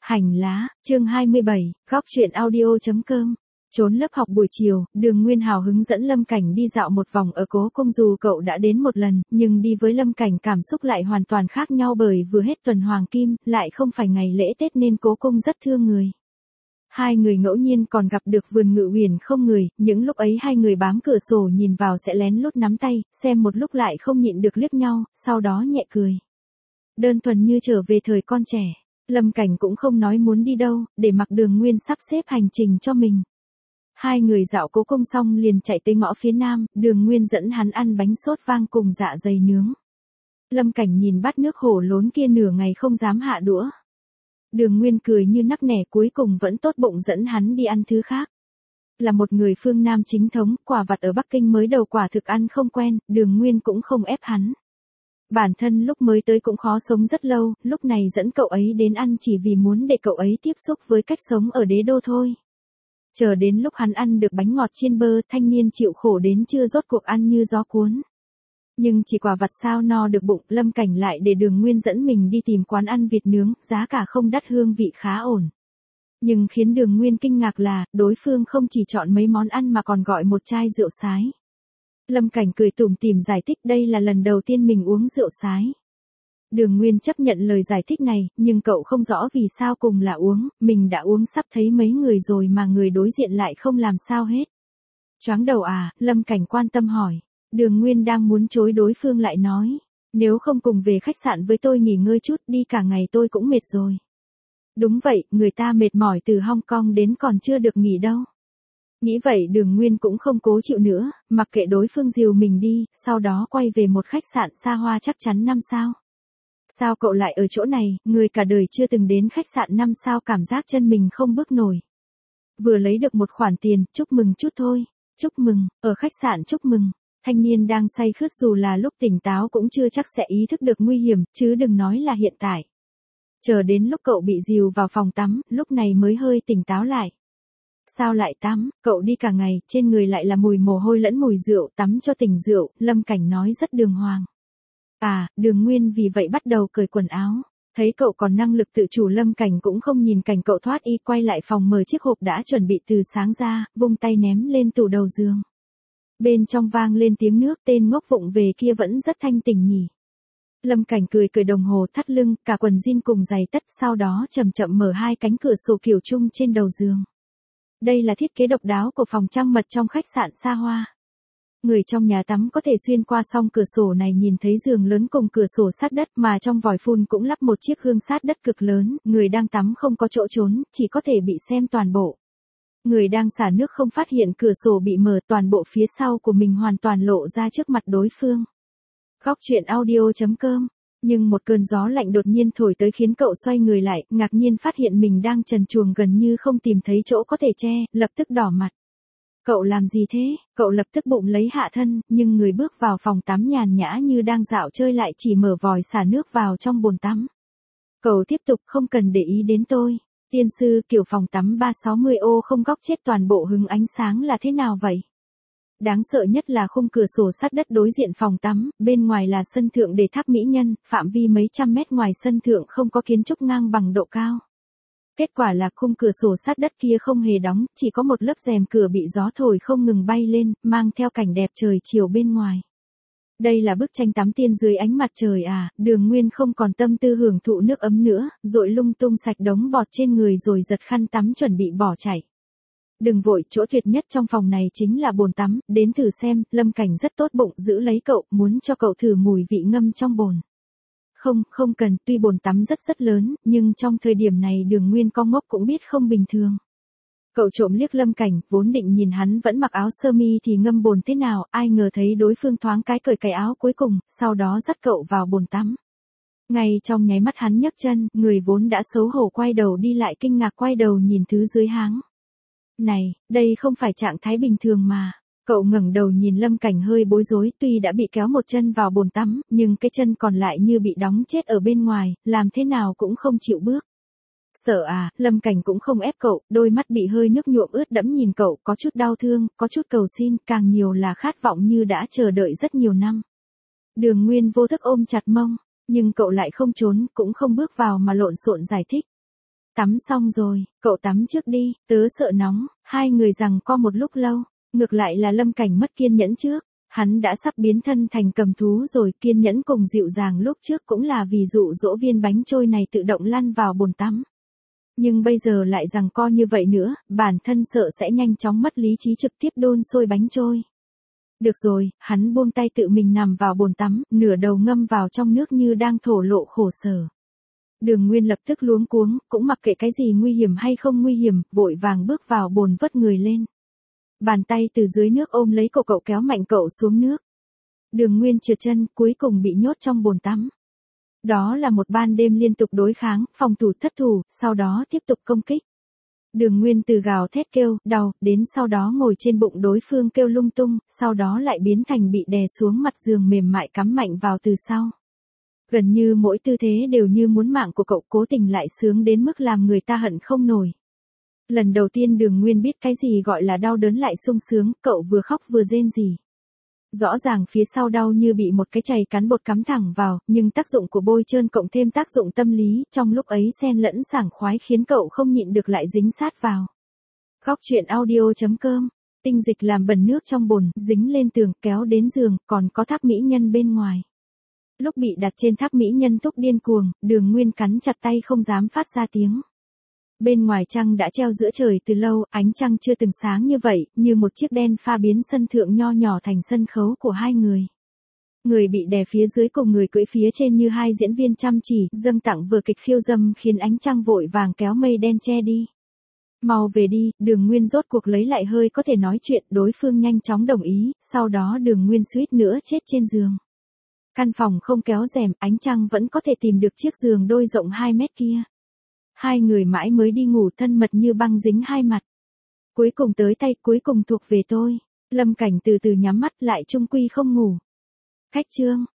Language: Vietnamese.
Hành lá, chương 27, góc truyện audio.com. Trốn lớp học buổi chiều, Đường Nguyên hào hứng dẫn Lâm Cảnh đi dạo một vòng ở Cố Cung. Dù cậu đã đến một lần, nhưng đi với Lâm Cảnh cảm xúc lại hoàn toàn khác nhau, bởi vừa hết tuần hoàng kim, lại không phải ngày lễ Tết nên Cố Cung rất thương người. Hai người ngẫu nhiên còn gặp được vườn Ngự Uyển không người, những lúc ấy hai người bám cửa sổ nhìn vào sẽ lén lút nắm tay, xem một lúc lại không nhịn được liếc nhau, sau đó nhẹ cười. Đơn thuần như trở về thời con trẻ. Lâm Cảnh cũng không nói muốn đi đâu, để mặc Đường Nguyên sắp xếp hành trình cho mình. Hai người dạo Cố Cung xong liền chạy tới ngõ phía nam, Đường Nguyên dẫn hắn ăn bánh sốt vang cùng dạ dày nướng. Lâm Cảnh nhìn bát nước hổ lốn kia nửa ngày không dám hạ đũa. Đường Nguyên cười như nắc nẻ, cuối cùng vẫn tốt bụng dẫn hắn đi ăn thứ khác. Là một người phương Nam chính thống, quả vặt ở Bắc Kinh mới đầu quả thực ăn không quen, Đường Nguyên cũng không ép hắn. Bản thân lúc mới tới cũng khó sống rất lâu, lúc này dẫn cậu ấy đến ăn chỉ vì muốn để cậu ấy tiếp xúc với cách sống ở đế đô thôi. Chờ đến lúc hắn ăn được bánh ngọt chiên bơ, thanh niên chịu khổ đến chưa rốt cuộc ăn như gió cuốn. Nhưng chỉ quả vặt sao no được bụng, Lâm Cảnh lại để Đường Nguyên dẫn mình đi tìm quán ăn vịt nướng, giá cả không đắt, hương vị khá ổn. Nhưng khiến Đường Nguyên kinh ngạc là, đối phương không chỉ chọn mấy món ăn mà còn gọi một chai rượu sái. Lâm Cảnh cười tủm tỉm giải thích đây là lần đầu tiên mình uống rượu sái. Đường Nguyên chấp nhận lời giải thích này, nhưng cậu không rõ vì sao cùng là uống, mình đã uống sắp thấy mấy người rồi mà người đối diện lại không làm sao hết. Choáng đầu à, Lâm Cảnh quan tâm hỏi. Đường Nguyên đang muốn chối, đối phương lại nói, nếu không cùng về khách sạn với tôi nghỉ ngơi chút, đi cả ngày tôi cũng mệt rồi. Đúng vậy, người ta mệt mỏi từ Hong Kong đến còn chưa được nghỉ đâu. Nghĩ vậy Đường Nguyên cũng không cố chịu nữa, mặc kệ đối phương dìu mình đi, sau đó quay về một khách sạn xa hoa chắc chắn 5 sao. Sao cậu lại ở chỗ này, người cả đời chưa từng đến khách sạn 5 sao, cảm giác chân mình không bước nổi. Vừa lấy được một khoản tiền, chúc mừng chút thôi. Chúc mừng, ở khách sạn chúc mừng. Thanh niên đang say khướt dù là lúc tỉnh táo cũng chưa chắc sẽ ý thức được nguy hiểm, chứ đừng nói là hiện tại. Chờ đến lúc cậu bị dìu vào phòng tắm, lúc này mới hơi tỉnh táo lại. Sao lại tắm, cậu đi cả ngày, trên người lại là mùi mồ hôi lẫn mùi rượu, tắm cho tỉnh rượu, Lâm Cảnh nói rất đường hoàng. À, Đường Nguyên vì vậy bắt đầu cởi quần áo. Thấy cậu còn năng lực tự chủ, Lâm Cảnh cũng không nhìn cảnh cậu thoát y, quay lại phòng mở chiếc hộp đã chuẩn bị từ sáng ra, vung tay ném lên tủ đầu giường. Bên trong vang lên tiếng nước, tên ngốc vụng về kia vẫn rất thanh tỉnh nhỉ. Lâm Cảnh cười cởi đồng hồ thắt lưng, cả quần jean cùng giày tất, sau đó chậm chậm mở hai cánh cửa sổ kiểu chung trên đầu giường. Đây là thiết kế độc đáo của phòng trang mật trong khách sạn xa hoa. Người trong nhà tắm có thể xuyên qua song cửa sổ này nhìn thấy giường lớn cùng cửa sổ sát đất, mà trong vòi phun cũng lắp một chiếc gương sát đất cực lớn, người đang tắm không có chỗ trốn, chỉ có thể bị xem toàn bộ. Người đang xả nước không phát hiện cửa sổ bị mở, toàn bộ phía sau của mình hoàn toàn lộ ra trước mặt đối phương. Góc truyện audio.com. Nhưng một cơn gió lạnh đột nhiên thổi tới khiến cậu xoay người lại, ngạc nhiên phát hiện mình đang trần truồng gần như không tìm thấy chỗ có thể che, lập tức đỏ mặt. Cậu làm gì thế? Cậu lập tức bụng lấy hạ thân, nhưng người bước vào phòng tắm nhàn nhã như đang dạo chơi lại chỉ mở vòi xả nước vào trong bồn tắm. Cậu tiếp tục, không cần để ý đến tôi. Tiên sư, kiểu phòng tắm 360 ô không góc chết toàn bộ hứng ánh sáng là thế nào vậy? Đáng sợ nhất là khung cửa sổ sát đất đối diện phòng tắm, bên ngoài là sân thượng để tháp mỹ nhân, phạm vi mấy trăm mét ngoài sân thượng không có kiến trúc ngang bằng độ cao. Kết quả là khung cửa sổ sát đất kia không hề đóng, chỉ có một lớp rèm cửa bị gió thổi không ngừng bay lên, mang theo cảnh đẹp trời chiều bên ngoài. Đây là bức tranh tắm tiên dưới ánh mặt trời à, Đường Nguyên không còn tâm tư hưởng thụ nước ấm nữa, dội lung tung sạch đống bọt trên người rồi giật khăn tắm chuẩn bị bỏ chạy. Đừng vội, chỗ tuyệt nhất trong phòng này chính là bồn tắm, đến thử xem. Lâm Cảnh rất tốt bụng giữ lấy cậu, muốn cho cậu thử mùi vị ngâm trong bồn. Không cần, tuy bồn tắm rất lớn, nhưng trong thời điểm này Đường Nguyên con ngốc cũng biết không bình thường. Cậu trộm liếc Lâm Cảnh, vốn định nhìn hắn vẫn mặc áo sơ mi thì ngâm bồn thế nào, ai ngờ thấy đối phương thoáng cái cởi cái áo cuối cùng, sau đó dắt cậu vào bồn tắm. Ngay trong nháy mắt hắn nhấc chân, người vốn đã xấu hổ quay đầu đi lại kinh ngạc quay đầu nhìn thứ dưới háng. Này, đây không phải trạng thái bình thường mà. Cậu ngẩng đầu nhìn Lâm Cảnh hơi bối rối, tuy đã bị kéo một chân vào bồn tắm, nhưng cái chân còn lại như bị đóng chết ở bên ngoài, làm thế nào cũng không chịu bước. Sợ à, Lâm Cảnh cũng không ép cậu, đôi mắt bị hơi nước nhuộm ướt đẫm nhìn cậu, có chút đau thương, có chút cầu xin, càng nhiều là khát vọng như đã chờ đợi rất nhiều năm. Đường Nguyên vô thức ôm chặt mông, nhưng cậu lại không trốn, cũng không bước vào mà lộn xộn giải thích. Tắm xong rồi, cậu tắm trước đi, tớ sợ nóng, hai người giằng co một lúc lâu, ngược lại là Lâm Cảnh mất kiên nhẫn trước. Hắn đã sắp biến thân thành cầm thú rồi, kiên nhẫn cùng dịu dàng lúc trước cũng là vì dụ dỗ viên bánh trôi này tự động lăn vào bồn tắm. Nhưng bây giờ lại giằng co như vậy nữa, bản thân sợ sẽ nhanh chóng mất lý trí trực tiếp đun sôi bánh trôi. Được rồi, hắn buông tay tự mình nằm vào bồn tắm, nửa đầu ngâm vào trong nước như đang thổ lộ khổ sở. Đường Nguyên lập tức luống cuống, cũng mặc kệ cái gì nguy hiểm hay không nguy hiểm, vội vàng bước vào bồn vớt người lên. Bàn tay từ dưới nước ôm lấy cậu kéo mạnh cậu xuống nước. Đường Nguyên trượt chân, cuối cùng bị nhốt trong bồn tắm. Đó là một ban đêm liên tục đối kháng, phòng thủ thất thủ, sau đó tiếp tục công kích. Đường Nguyên từ gào thét kêu, đau, đến sau đó ngồi trên bụng đối phương kêu lung tung, sau đó lại biến thành bị đè xuống mặt giường mềm mại cắm mạnh vào từ sau. Gần như mỗi tư thế đều như muốn mạng của cậu, cố tình lại sướng đến mức làm người ta hận không nổi. Lần đầu tiên Đường Nguyên biết cái gì gọi là đau đớn lại sung sướng, cậu vừa khóc vừa rên rỉ. Rõ ràng phía sau đau như bị một cái chày cán bột cắm thẳng vào, nhưng tác dụng của bôi trơn cộng thêm tác dụng tâm lý, trong lúc ấy xen lẫn sảng khoái khiến cậu không nhịn được lại dính sát vào. Khóc chuyện audio.com, tinh dịch làm bẩn nước trong bồn, dính lên tường, kéo đến giường, còn có tháp mỹ nhân bên ngoài. Lúc bị đặt trên tháp mỹ nhân thúc điên cuồng, Đường Nguyên cắn chặt tay không dám phát ra tiếng. Bên ngoài trăng đã treo giữa trời từ lâu, ánh trăng chưa từng sáng như vậy, như một chiếc đen pha biến sân thượng nho nhỏ thành sân khấu của hai người. Người bị đè phía dưới cùng người cưỡi phía trên như hai diễn viên chăm chỉ, dâng tặng vừa kịch khiêu dâm khiến ánh trăng vội vàng kéo mây đen che đi. Mau về đi, Đường Nguyên rốt cuộc lấy lại hơi có thể nói chuyện, đối phương nhanh chóng đồng ý, sau đó Đường Nguyên suýt nữa chết trên giường. Căn phòng không kéo rèm, ánh trăng vẫn có thể tìm được chiếc giường đôi rộng 2 mét kia. Hai người mãi mới đi ngủ thân mật như băng dính hai mặt. Cuối cùng tới tay, cuối cùng thuộc về tôi. Lâm Cảnh từ từ nhắm mắt lại trung quy không ngủ. Khách chương.